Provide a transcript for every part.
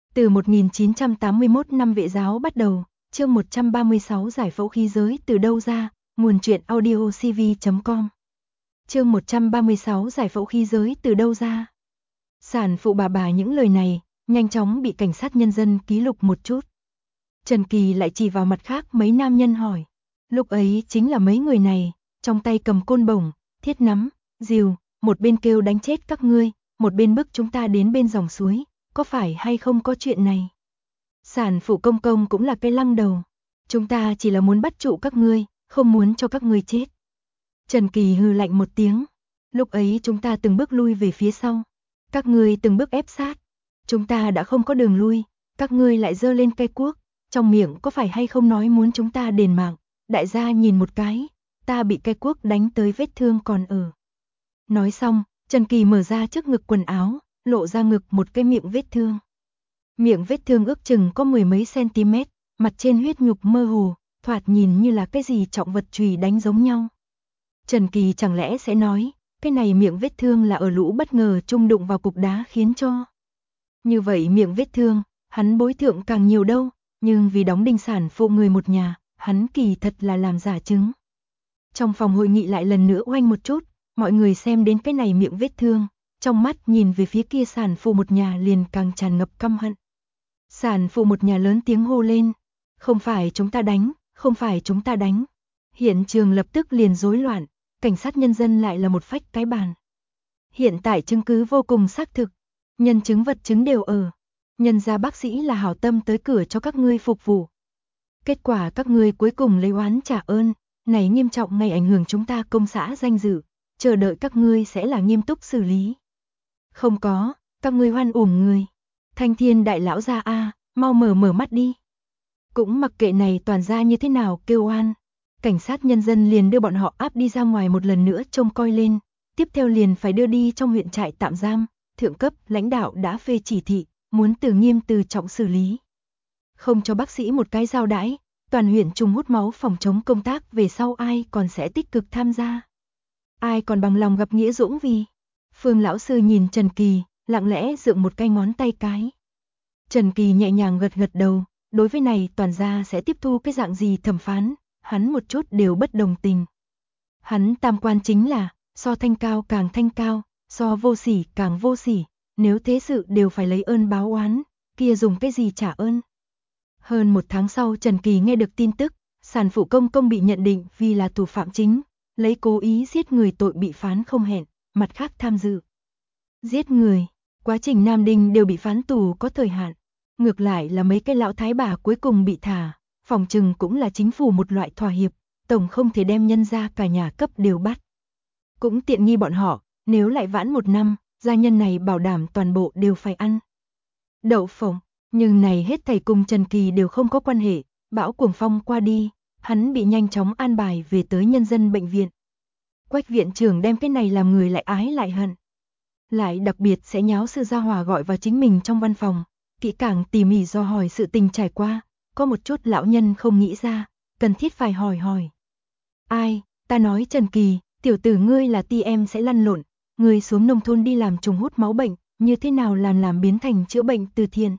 Từ 1981 năm Vệ giáo bắt đầu, chương 136 giải phẫu khí giới từ đâu ra, nguồn truyện audio cv.com. Chương 136 giải phẫu khí giới từ đâu ra. Sản phụ bà những lời này, nhanh chóng bị cảnh sát nhân dân ký lục một chút. Trần Kỳ lại chỉ vào mặt khác mấy nam nhân hỏi. Lúc ấy chính là mấy người này, trong tay cầm côn bổng, thiết nắm, rìu, một bên kêu đánh chết các ngươi, một bên bức chúng ta đến bên dòng suối. Có phải hay không có chuyện này? Sản phụ công công cũng là cái lăng đầu. Chúng ta chỉ là muốn bắt trụ các ngươi, không muốn cho các ngươi chết. Trần Kỳ hừ lạnh một tiếng. Lúc ấy chúng ta từng bước lui về phía sau. Các ngươi từng bước ép sát. Chúng ta đã không có đường lui. Các ngươi lại giơ lên cây cuốc. Trong miệng có phải hay không nói muốn chúng ta đền mạng. Đại gia nhìn một cái. Ta bị cây cuốc đánh tới vết thương còn ở. Nói xong, Trần Kỳ mở ra trước ngực quần áo, lộ ra ngực một cái miệng vết thương. Miệng vết thương ước chừng có 10 mấy cm, mặt trên huyết nhục mơ hồ, thoạt nhìn như là cái gì trọng vật chùy đánh giống nhau. Trần Kỳ chẳng lẽ sẽ nói, cái này miệng vết thương là ở lũ bất ngờ chung đụng vào cục đá khiến cho. Như vậy miệng vết thương, hắn bối thượng càng nhiều đâu, nhưng vì đóng đinh sản phụ người một nhà, hắn kỳ thật là làm giả chứng. Trong phòng hội nghị lại lần nữa oanh một chút, mọi người xem đến cái này miệng vết thương. Trong mắt nhìn về phía kia sản phụ một nhà liền càng tràn ngập căm hận. Sản phụ một nhà lớn tiếng hô lên. Không phải chúng ta đánh, không phải chúng ta đánh. Hiện trường lập tức liền rối loạn, cảnh sát nhân dân lại là một phách cái bàn. Hiện tại chứng cứ vô cùng xác thực, nhân chứng vật chứng đều ở. Nhân gia bác sĩ là hảo tâm tới cửa cho các ngươi phục vụ. Kết quả các ngươi cuối cùng lấy oán trả ơn, này nghiêm trọng ngay ảnh hưởng chúng ta công xã danh dự, chờ đợi các ngươi sẽ là nghiêm túc xử lý. Không có, các ngươi hoan uổng người. Thanh Thiên đại lão gia a, mau mở mắt đi. Cũng mặc kệ này toàn gia như thế nào kêu oan. Cảnh sát nhân dân liền đưa bọn họ áp đi ra ngoài một lần nữa trông coi lên. Tiếp theo liền phải đưa đi trong huyện trại tạm giam. Thượng cấp lãnh đạo đã phê chỉ thị, muốn từ nghiêm từ trọng xử lý. Không cho bác sĩ một cái giao đãi, toàn huyện trùng hút máu phòng chống công tác về sau ai còn sẽ tích cực tham gia. Ai còn bằng lòng gặp nghĩa dũng vì. Phương lão sư nhìn Trần Kỳ, lặng lẽ dựng một cái ngón tay cái. Trần Kỳ nhẹ nhàng gật đầu, đối với này toàn gia sẽ tiếp thu cái dạng gì thẩm phán, hắn một chút đều bất đồng tình. Hắn tam quan chính là, so thanh cao càng thanh cao, so vô sỉ càng vô sỉ, nếu thế sự đều phải lấy ơn báo oán, kia dùng cái gì trả ơn. Hơn một tháng sau Trần Kỳ nghe được tin tức, sản phụ công công bị nhận định vì là thủ phạm chính, lấy cố ý giết người tội bị phán không hẹn, mặt khác tham dự. Giết người, quá trình Nam Đinh đều bị phán tù có thời hạn. Ngược lại là mấy cái lão thái bà cuối cùng bị thả, phòng trừng cũng là chính phủ một loại thỏa hiệp, tổng không thể đem nhân ra cả nhà cấp đều bắt. Cũng tiện nghi bọn họ, nếu lại vãn một năm, gia nhân này bảo đảm toàn bộ đều phải ăn đậu phộng, nhưng này hết thảy cùng Trần Kỳ đều không có quan hệ, bão cuồng phong qua đi, hắn bị nhanh chóng an bài về tới nhân dân bệnh viện. Quách viện trưởng đem cái này làm người lại ái lại hận. Lại đặc biệt sẽ nháo sự gia hòa gọi vào chính mình trong văn phòng, kỹ càng tỉ mỉ do hỏi sự tình trải qua, có một chút lão nhân không nghĩ ra, cần thiết phải hỏi. Ai, ta nói Trần Kỳ, tiểu tử ngươi là ti em sẽ lăn lộn, ngươi xuống nông thôn đi làm trùng hút máu bệnh, như thế nào làm biến thành chữa bệnh từ thiện.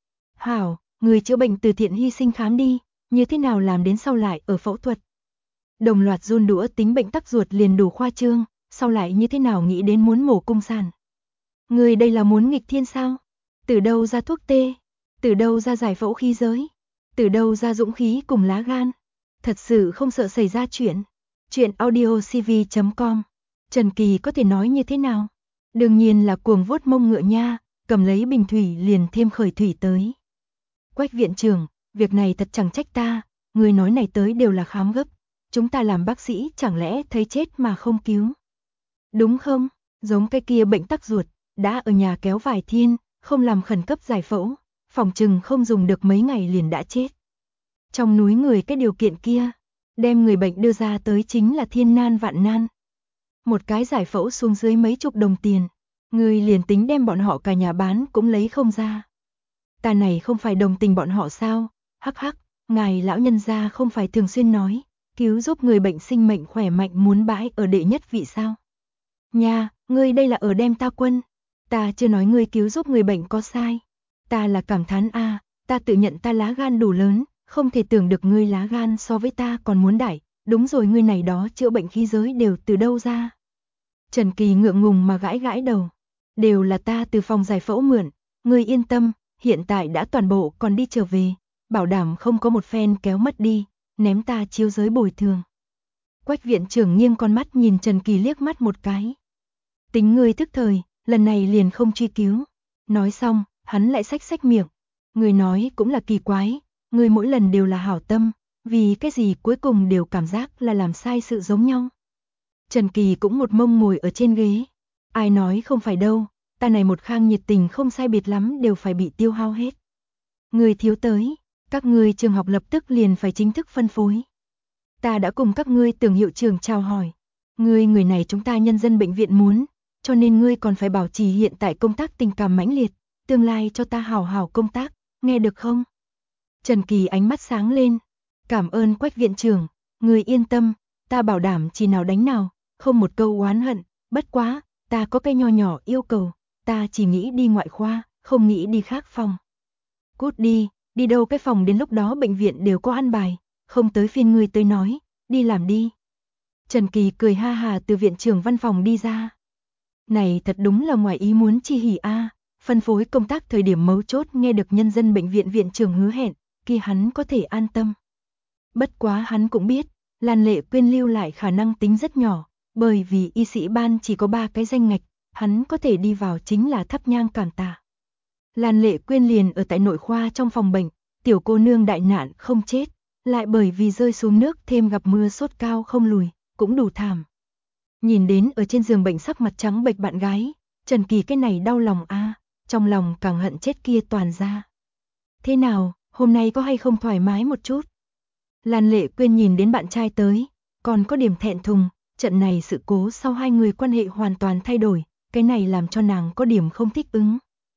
Hảo, người chữa bệnh từ thiện hy sinh khám đi, như thế nào làm đến sau lại ở phẫu thuật. Đồng loạt run đũa tính bệnh tắc ruột liền đủ khoa trương, sau lại như thế nào nghĩ đến muốn mổ cung sản. Người đây là muốn nghịch thiên sao? Từ đâu ra thuốc tê? Từ đâu ra giải phẫu khí giới? Từ đâu ra dũng khí cùng lá gan? Thật sự không sợ xảy ra chuyện. Chuyện audio cv.com. Trần Kỳ có thể nói như thế nào? Đương nhiên là cuồng vuốt mông ngựa nha, cầm lấy bình thủy liền thêm khởi thủy tới. Quách viện trưởng, việc này thật chẳng trách ta, người nói này tới đều là khám gấp. Chúng ta làm bác sĩ chẳng lẽ thấy chết mà không cứu. Đúng không? Giống cái kia bệnh tắc ruột, đã ở nhà kéo vài thiên, không làm khẩn cấp giải phẫu, phòng trừng không dùng được mấy ngày liền đã chết. Trong núi người cái điều kiện kia, đem người bệnh đưa ra tới chính là thiên nan vạn nan. Một cái giải phẫu xuống dưới mấy chục đồng tiền, người liền tính đem bọn họ cả nhà bán cũng lấy không ra. Ta này không phải đồng tình bọn họ sao? Hắc hắc, ngài lão nhân gia không phải thường xuyên nói, cứu giúp người bệnh sinh mệnh khỏe mạnh muốn bãi ở đệ nhất vị sao? Nha, ngươi đây là ở đem ta quân. Ta chưa nói ngươi cứu giúp người bệnh có sai. Ta là cảm thán a, ta tự nhận ta lá gan đủ lớn, không thể tưởng được ngươi lá gan so với ta còn muốn đại, đúng rồi ngươi này đó chữa bệnh khí giới đều từ đâu ra. Trần Kỳ ngượng ngùng mà gãi gãi đầu, đều là ta từ phòng giải phẫu mượn, ngươi yên tâm, hiện tại đã toàn bộ còn đi trở về, bảo đảm không có một phen kéo mất đi, ném ta chiếu giới bồi thường. Quách viện trưởng nghiêng con mắt nhìn Trần Kỳ liếc mắt một cái. Tính ngươi tức thời, lần này liền không truy cứu. Nói xong, hắn lại xách xách miệng. Ngươi nói cũng là kỳ quái, ngươi mỗi lần đều là hảo tâm, vì cái gì cuối cùng đều cảm giác là làm sai sự giống nhau. Trần Kỳ cũng một mông ngồi ở trên ghế. Ai nói không phải đâu, ta này một khang nhiệt tình không sai biệt lắm đều phải bị tiêu hao hết. Ngươi thiếu tới, các ngươi trường học lập tức liền phải chính thức phân phối. Ta đã cùng các ngươi tưởng hiệu trưởng chào hỏi. Ngươi người này chúng ta nhân dân bệnh viện muốn, cho nên ngươi còn phải bảo trì hiện tại công tác tình cảm mãnh liệt, tương lai cho ta hảo hảo công tác, nghe được không? Trần Kỳ ánh mắt sáng lên. Cảm ơn Quách viện trưởng, ngươi yên tâm, ta bảo đảm chỉ nào đánh nào, không một câu oán hận, bất quá, ta có cái nho nhỏ yêu cầu, ta chỉ nghĩ đi ngoại khoa, không nghĩ đi khác phòng. Cút đi đâu cái phòng đến lúc đó bệnh viện đều có an bài, không tới phiên ngươi tới nói, đi làm đi. Trần Kỳ cười ha hà từ viện trưởng văn phòng đi ra. Này thật đúng là ngoài ý muốn chi hỉ a, phân phối công tác thời điểm mấu chốt nghe được nhân dân bệnh viện viện trưởng hứa hẹn, kia hắn có thể an tâm. Bất quá hắn cũng biết, Lan Lệ Quyên lưu lại khả năng tính rất nhỏ, bởi vì y sĩ ban chỉ có 3 cái danh ngạch, hắn có thể đi vào chính là thắp nhang cảm tạ. Lan Lệ Quyên liền ở tại nội khoa trong phòng bệnh, tiểu cô nương đại nạn không chết, lại bởi vì rơi xuống nước thêm gặp mưa sốt cao không lùi, cũng đủ thảm. Nhìn đến ở trên giường bệnh sắc mặt trắng bệch bạn gái, Trần Kỳ cái này đau lòng a, trong lòng càng hận chết kia toàn ra. Thế nào, hôm nay có hay không thoải mái một chút? Lan Lệ Quyên nhìn đến bạn trai tới, còn có điểm thẹn thùng, trận này sự cố sau hai người quan hệ hoàn toàn thay đổi, cái này làm cho nàng có điểm không thích ứng.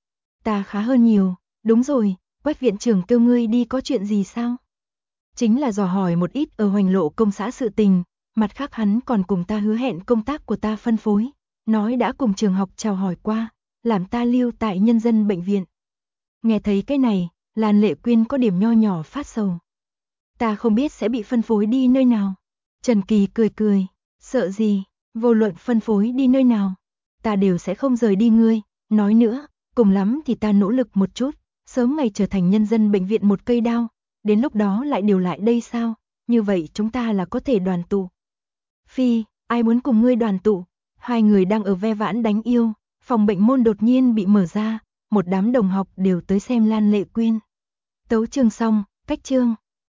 Ta khá hơn nhiều, đúng rồi, Quách viện trưởng kêu ngươi đi có chuyện gì sao? Chính là dò hỏi một ít ở Hoành Lộ công xã sự tình, mặt khác hắn còn cùng ta hứa hẹn công tác của ta phân phối, nói đã cùng trường học chào hỏi qua, làm ta lưu tại nhân dân bệnh viện. Nghe thấy cái này, Lan Lệ Quyên có điểm nho nhỏ phát sầu. Ta không biết sẽ bị phân phối đi nơi nào. Trần Kỳ cười cười, sợ gì, vô luận phân phối đi nơi nào, ta đều sẽ không rời đi ngươi, nói nữa, cùng lắm thì ta nỗ lực một chút, sớm ngày trở thành nhân dân bệnh viện một cây đao, đến lúc đó lại điều lại đây sao, như vậy chúng ta là có thể đoàn tụ. Phi, ai muốn cùng ngươi đoàn tụ, hai người đang ở ve vãn đánh yêu, phòng bệnh môn đột nhiên bị mở ra, một đám đồng học đều tới xem Lan Lệ Quyên. Tấu chương xong, cách chương.